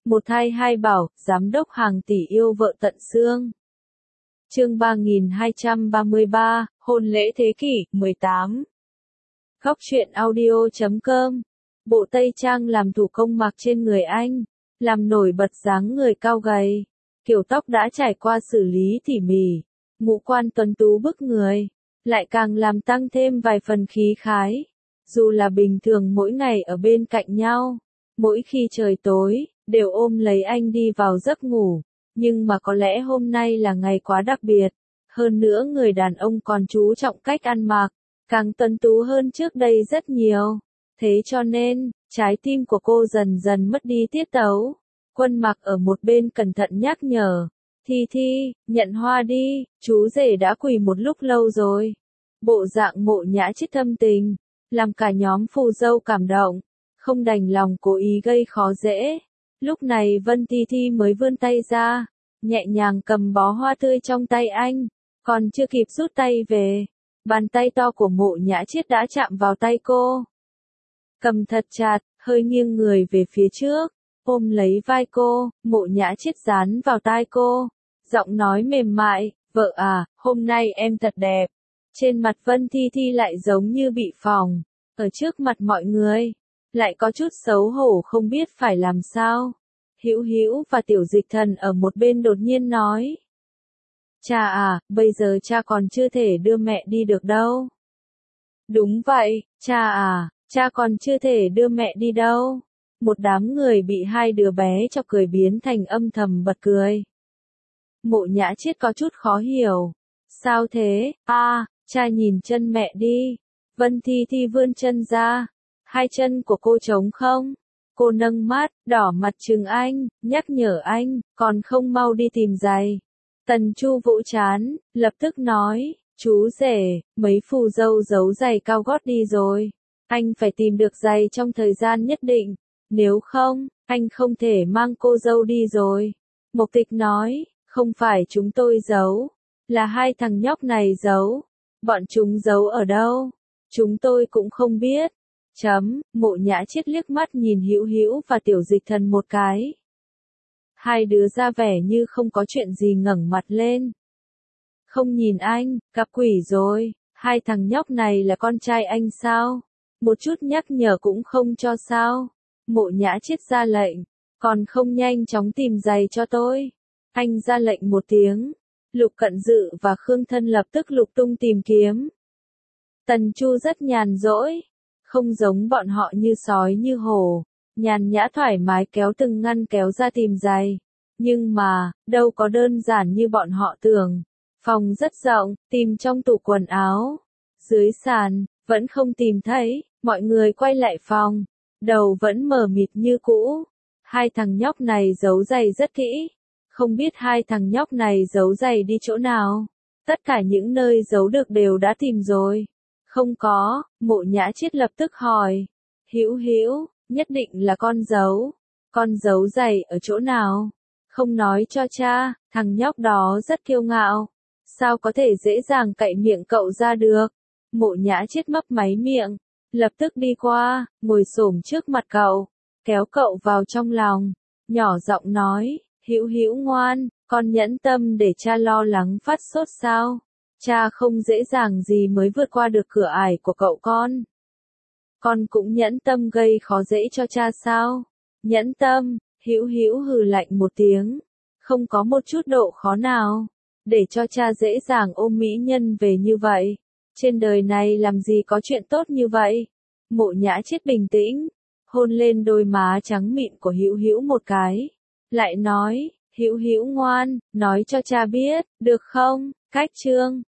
Một thai hai bảo, giám đốc hàng tỷ yêu vợ tận xương. Chương 3233, hôn lễ thế kỷ 18. Góc truyện audio.com. Bộ tây trang làm thủ công mặc trên người anh, làm nổi bật dáng người cao gầy, kiểu tóc đã trải qua xử lý tỉ mỉ, ngũ quan tuấn tú bức người, lại càng làm tăng thêm vài phần khí khái. Dù là bình thường mỗi ngày ở bên cạnh nhau, mỗi khi trời tối, đều ôm lấy anh đi vào giấc ngủ, nhưng mà có lẽ hôm nay là ngày quá đặc biệt, hơn nữa người đàn ông còn chú trọng cách ăn mặc, càng tuấn tú hơn trước đây rất nhiều. Thế cho nên, trái tim của cô dần dần mất đi tiết tấu. Quân Mặc ở một bên cẩn thận nhắc nhở, Thi Thi, nhận hoa đi, chú rể đã quỳ một lúc lâu rồi. Bộ dạng Mộ Nhã Chiết thâm tình, làm cả nhóm phù dâu cảm động, không đành lòng cố ý gây khó dễ. Lúc này Vân Thi Thi mới vươn tay ra, nhẹ nhàng cầm bó hoa tươi trong tay anh, còn chưa kịp rút tay về, bàn tay to của Mộ Nhã Chiết đã chạm vào tay cô. Cầm thật chặt, hơi nghiêng người về phía trước, ôm lấy vai cô, Mộ Nhã Chiết dán vào tai cô, giọng nói mềm mại, vợ à, hôm nay em thật đẹp. Trên mặt Vân Thi Thi lại giống như bị phỏng, ở trước mặt mọi người, lại có chút xấu hổ không biết phải làm sao. Hữu Hữu và Tiểu Dịch Thần ở một bên đột nhiên nói, cha à, bây giờ cha còn chưa thể đưa mẹ đi được đâu. Đúng vậy, cha à, cha còn chưa thể đưa mẹ đi đâu. Một đám người bị hai đứa bé chọc cười biến thành âm thầm bật cười. Mộ Nhã Chiết có chút khó hiểu. Sao thế, cha nhìn chân mẹ đi. Vân Thi Thi vươn chân ra. Hai chân của cô trống không? Cô nâng mắt, đỏ mặt trừng anh, nhắc nhở anh, còn không mau đi tìm giày. Tần Chu vỗ trán, lập tức nói, chú rể, mấy phù dâu giấu giày cao gót đi rồi. Anh phải tìm được giày trong thời gian nhất định, nếu không, anh không thể mang cô dâu đi rồi. Mộc Tịch nói, không phải chúng tôi giấu, là hai thằng nhóc này giấu. Bọn chúng giấu ở đâu? Chúng tôi cũng không biết. Mộ Nhã Chiết liếc mắt nhìn Hữu Hữu và Tiểu Dịch Thần một cái. Hai đứa ra vẻ như không có chuyện gì ngẩng mặt lên. Không nhìn anh, gặp quỷ rồi, hai thằng nhóc này là con trai anh sao? Một chút nhắc nhở cũng không cho sao? Mộ Nhã Chiết ra lệnh, còn không nhanh chóng tìm giày cho tôi. Anh ra lệnh một tiếng, Lục Cận Dự và Khương Thân lập tức lục tung tìm kiếm. Tần Chu rất nhàn rỗi, không giống bọn họ như sói như hổ, nhàn nhã thoải mái kéo từng ngăn kéo ra tìm giày. Nhưng mà, đâu có đơn giản như bọn họ tưởng. Phòng rất rộng, tìm trong tủ quần áo, dưới sàn, vẫn không tìm thấy, mọi người quay lại phòng, đầu vẫn mờ mịt như cũ. Hai thằng nhóc này giấu giày rất kỹ, không biết hai thằng nhóc này giấu giày đi chỗ nào. Tất cả những nơi giấu được đều đã tìm rồi. Không có, Mộ Nhã Chiết lập tức hỏi. Hữu Hữu, nhất định là con giấu giày ở chỗ nào? Không nói cho cha, thằng nhóc đó rất kiêu ngạo. Sao có thể dễ dàng cậy miệng cậu ra được? Mộ Nhã Chiết mấp máy miệng, lập tức đi qua, ngồi xổm trước mặt cậu, kéo cậu vào trong lòng, nhỏ giọng nói, Hữu Hữu ngoan, con nhẫn tâm để cha lo lắng phát sốt sao? Cha không dễ dàng gì mới vượt qua được cửa ải của cậu con. Con cũng nhẫn tâm gây khó dễ cho cha sao? Nhẫn tâm, Hữu Hữu hừ lạnh một tiếng, không có một chút độ khó nào, để cho cha dễ dàng ôm mỹ nhân về như vậy. Trên đời này làm gì có chuyện tốt như vậy? Mộ Nhã Chiết bình tĩnh, hôn lên đôi má trắng mịn của Hữu Hữu một cái, lại nói, Hữu Hữu ngoan, nói cho cha biết, được không? Cách chương